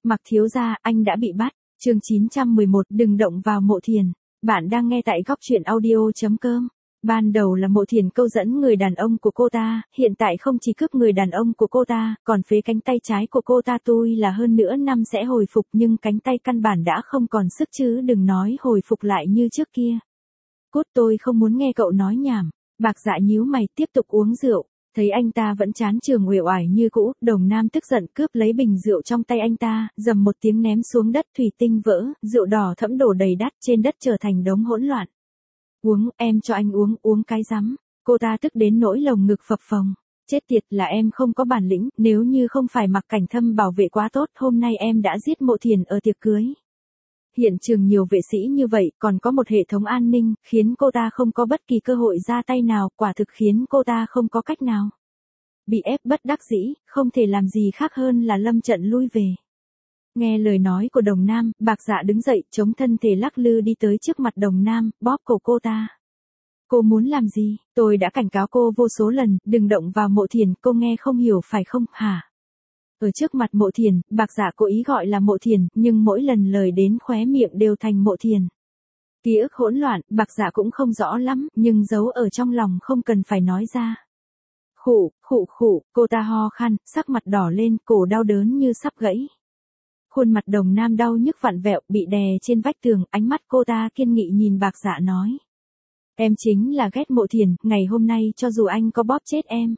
Mặc thiếu gia, anh đã bị bắt. Chương 911, đừng động vào Mộ Thiền. Bạn đang nghe tại góc truyện audio.com. Ban đầu là Mộ Thiền câu dẫn người đàn ông của cô ta, hiện tại không chỉ cướp người đàn ông của cô ta, còn phế cánh tay trái của cô ta. Tôi là hơn nữa năm sẽ hồi phục, nhưng cánh tay căn bản đã không còn sức chứ đừng nói hồi phục lại như trước kia. Cút, tôi không muốn nghe cậu nói nhảm. Bạc Dạ nhíu mày tiếp tục uống rượu. Thấy anh ta vẫn chán trường uể oải như cũ, Đồng Nam tức giận cướp lấy bình rượu trong tay anh ta, dầm một tiếng ném xuống đất, thủy tinh vỡ, rượu đỏ thẫm đổ đầy đất trên đất trở thành đống hỗn loạn. Uống, em cho anh uống cái rắm. Cô ta tức đến nỗi lồng ngực phập phồng. Chết tiệt, là em không có bản lĩnh, nếu như không phải Mặc Cảnh Thâm bảo vệ quá tốt, hôm nay em đã giết Mộ Thiền ở tiệc cưới. Hiện trường nhiều vệ sĩ như vậy, còn có một hệ thống an ninh, khiến cô ta không có bất kỳ cơ hội ra tay nào, quả thực khiến cô ta không có cách nào. Bị ép bất đắc dĩ, không thể làm gì khác hơn là lâm trận lui về. Nghe lời nói của Đồng Nam, Bạc Dạ đứng dậy, chống thân thể lắc lư đi tới trước mặt Đồng Nam, bóp cổ cô ta. Cô muốn làm gì? Tôi đã cảnh cáo cô vô số lần, đừng động vào Mộ Thiền, cô nghe không hiểu phải không, hả? Ở trước mặt Mộ Thiền, Bạc Dạ cố ý gọi là Mộ Thiền, nhưng mỗi lần lời đến khóe miệng đều thành Mộ Thiền. Ký ức hỗn loạn, Bạc Dạ cũng không rõ lắm, nhưng giấu ở trong lòng không cần phải nói ra. Khụ, cô ta ho khan, sắc mặt đỏ lên, cổ đau đớn như sắp gãy. Khuôn mặt Đồng Nam đau nhức vặn vẹo, bị đè trên vách tường, ánh mắt cô ta kiên nghị nhìn Bạc Dạ nói. Em chính là ghét Mộ Thiền, ngày hôm nay cho dù anh có bóp chết em.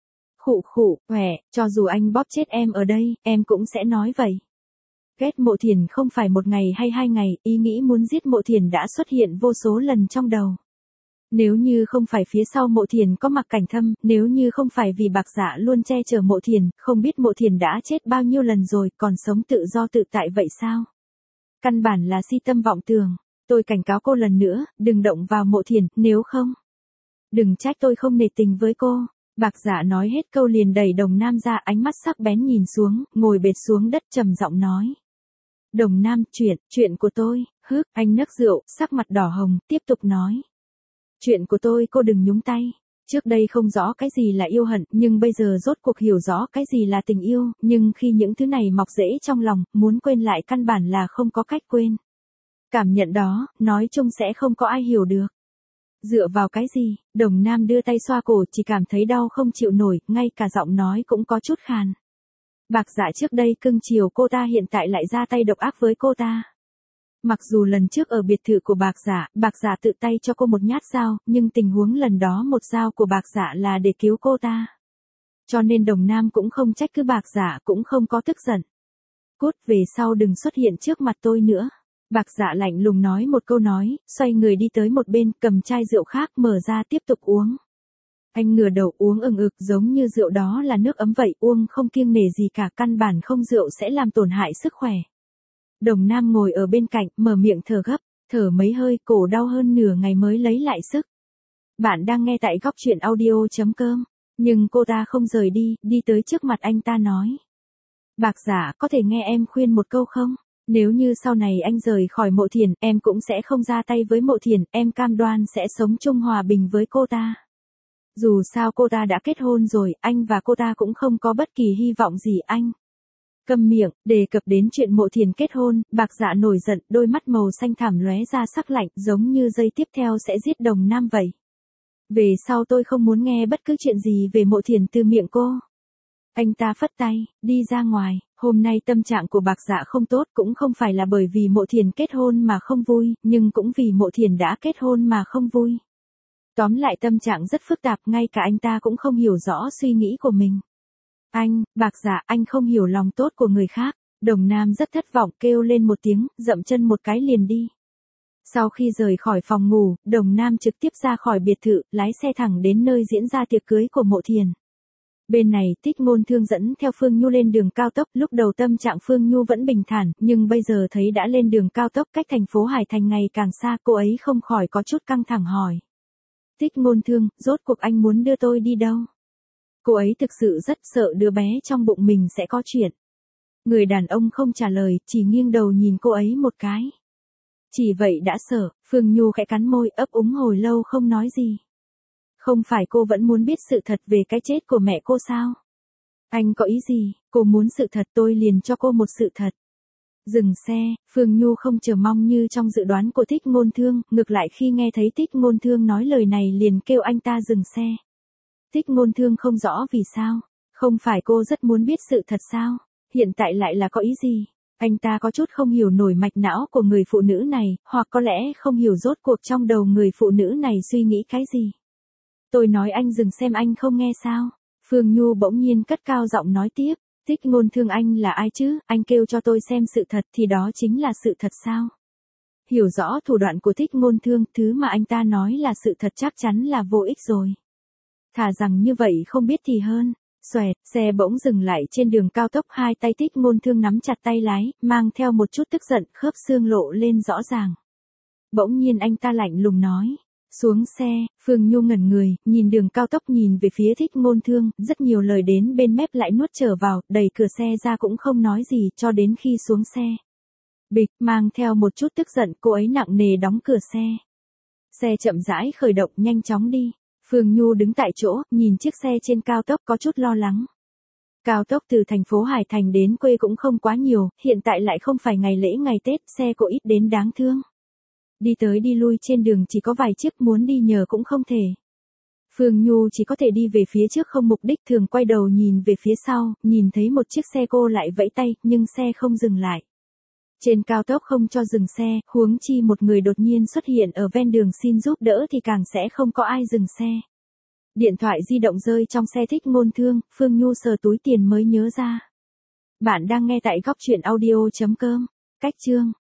Cho dù anh bóp chết em ở đây, em cũng sẽ nói vậy. Ghét Mộ Thiền không phải một ngày hay 2 ngày, ý nghĩ muốn giết Mộ Thiền đã xuất hiện vô số lần trong đầu. Nếu như không phải phía sau Mộ Thiền có Mặc Cảnh Thâm, nếu như không phải vì Bạc Dạ luôn che chở Mộ Thiền, không biết Mộ Thiền đã chết bao nhiêu lần rồi, còn sống tự do tự tại vậy sao? Căn bản là si tâm vọng tưởng. Tôi cảnh cáo cô lần nữa, đừng động vào Mộ Thiền, nếu không. Đừng trách tôi không nể tình với cô. Bạc Dạ nói hết câu liền đẩy Đồng Nam ra, ánh mắt sắc bén nhìn xuống, ngồi bệt xuống đất trầm giọng nói. Đồng Nam, chuyện của tôi, anh nấc rượu, sắc mặt đỏ hồng, tiếp tục nói. Chuyện của tôi cô đừng nhúng tay. Trước đây không rõ cái gì là yêu hận, nhưng bây giờ rốt cuộc hiểu rõ cái gì là tình yêu, nhưng khi những thứ này mọc rễ trong lòng, muốn quên lại căn bản là không có cách quên. Cảm nhận đó, nói chung sẽ không có ai hiểu được. Dựa vào cái gì? Đồng Nam đưa tay xoa cổ, chỉ cảm thấy đau không chịu nổi, ngay cả giọng nói cũng có chút khàn. Bạc Dạ trước đây cưng chiều cô ta hiện tại lại ra tay độc ác với cô ta. Mặc dù lần trước ở biệt thự của Bạc Dạ tự tay cho cô một nhát dao, nhưng tình huống lần đó một dao của Bạc Dạ là để cứu cô ta. Cho nên Đồng Nam cũng không trách cứ Bạc Dạ, cũng không có tức giận. Cút, về sau đừng xuất hiện trước mặt tôi nữa. Bạc Dạ lạnh lùng nói một câu nói, xoay người đi tới một bên, cầm chai rượu khác mở ra tiếp tục uống. Anh ngửa đầu uống ừng ực giống như rượu đó là nước ấm vậy, uống không kiêng nể gì cả, căn bản không rượu sẽ làm tổn hại sức khỏe. Đồng Nam ngồi ở bên cạnh, mở miệng thở gấp, thở mấy hơi, cổ đau hơn nửa ngày mới lấy lại sức. Bạn đang nghe tại góc truyện audio.com, nhưng cô ta không rời đi tới trước mặt anh ta nói. Bạc Dạ, có thể nghe em khuyên một câu không? Nếu như sau này anh rời khỏi Mộ Thiền, em cũng sẽ không ra tay với Mộ Thiền, em cam đoan sẽ sống chung hòa bình với cô ta. Dù sao cô ta đã kết hôn rồi, anh và cô ta cũng không có bất kỳ hy vọng gì anh. Câm miệng, đề cập đến chuyện Mộ Thiền kết hôn, Bạc Dạ nổi giận, đôi mắt màu xanh thẳm lóe ra sắc lạnh, giống như giây tiếp theo sẽ giết Đồng Nam vậy. Về sau tôi không muốn nghe bất cứ chuyện gì về Mộ Thiền từ miệng cô. Anh ta phất tay, đi ra ngoài, hôm nay tâm trạng của Bạc Dạ không tốt, cũng không phải là bởi vì Mộ Thiền kết hôn mà không vui, nhưng cũng vì Mộ Thiền đã kết hôn mà không vui. Tóm lại tâm trạng rất phức tạp, ngay cả anh ta cũng không hiểu rõ suy nghĩ của mình. Bạc Dạ, anh không hiểu lòng tốt của người khác. Đồng Nam rất thất vọng, kêu lên một tiếng, dậm chân một cái liền đi. Sau khi rời khỏi phòng ngủ, Đồng Nam trực tiếp ra khỏi biệt thự, lái xe thẳng đến nơi diễn ra tiệc cưới của Mộ Thiền. Bên này, Tích Ngôn Thương dẫn theo Phương Nhu lên đường cao tốc, lúc đầu tâm trạng Phương Nhu vẫn bình thản, nhưng bây giờ thấy đã lên đường cao tốc cách thành phố Hải Thành ngày càng xa, cô ấy không khỏi có chút căng thẳng hỏi. Tích Ngôn Thương, rốt cuộc anh muốn đưa tôi đi đâu? Cô ấy thực sự rất sợ đứa bé trong bụng mình sẽ có chuyện. Người đàn ông không trả lời, chỉ nghiêng đầu nhìn cô ấy một cái. Chỉ vậy đã sợ, Phương Nhu khẽ cắn môi, ấp úng hồi lâu không nói gì. Không phải cô vẫn muốn biết sự thật về cái chết của mẹ cô sao? Anh có ý gì? Cô muốn sự thật, tôi liền cho cô một sự thật. Dừng xe, Phương Nhu không chờ mong như trong dự đoán của Thích Ngôn Thương, ngược lại khi nghe thấy Thích Ngôn Thương nói lời này liền kêu anh ta dừng xe. Thích Ngôn Thương không rõ vì sao, không phải cô rất muốn biết sự thật sao, hiện tại lại là có ý gì? Anh ta có chút không hiểu nổi mạch não của người phụ nữ này, hoặc có lẽ không hiểu rốt cuộc trong đầu người phụ nữ này suy nghĩ cái gì. Tôi nói anh dừng xem anh không nghe sao? Phương Nhu bỗng nhiên cất cao giọng nói tiếp. Thích Ngôn Thương anh là ai chứ, anh kêu cho tôi xem sự thật thì đó chính là sự thật sao? Hiểu rõ thủ đoạn của Thích Ngôn Thương, thứ mà anh ta nói là sự thật chắc chắn là vô ích rồi. Thà rằng như vậy không biết thì hơn. Xoẹt, xe bỗng dừng lại trên đường cao tốc, hai tay Thích Ngôn Thương nắm chặt tay lái, mang theo một chút tức giận, khớp xương lộ lên rõ ràng. Bỗng nhiên anh ta lạnh lùng nói. Xuống xe, Phương Nhu ngẩn người, nhìn đường cao tốc nhìn về phía Thích Ngôn Thương, rất nhiều lời đến bên mép lại nuốt trở vào, đẩy cửa xe ra cũng không nói gì cho đến khi xuống xe. Bịch, mang theo một chút tức giận, cô ấy nặng nề đóng cửa xe. Xe chậm rãi khởi động, nhanh chóng đi. Phương Nhu đứng tại chỗ, nhìn chiếc xe trên cao tốc có chút lo lắng. Cao tốc từ thành phố Hải Thành đến quê cũng không quá nhiều, hiện tại lại không phải ngày lễ ngày Tết, xe cộ ít đến đáng thương. Đi tới đi lui trên đường chỉ có vài chiếc, muốn đi nhờ cũng không thể. Phương Nhu chỉ có thể đi về phía trước không mục đích, thường quay đầu nhìn về phía sau, nhìn thấy một chiếc xe cô lại vẫy tay, nhưng xe không dừng lại. Trên cao tốc không cho dừng xe, huống chi một người đột nhiên xuất hiện ở ven đường xin giúp đỡ thì càng sẽ không có ai dừng xe. Điện thoại di động rơi trong xe Thích Ngôn Thương, Phương Nhu sờ túi tiền mới nhớ ra. Bạn đang nghe tại góc truyện audio.com. Cách chương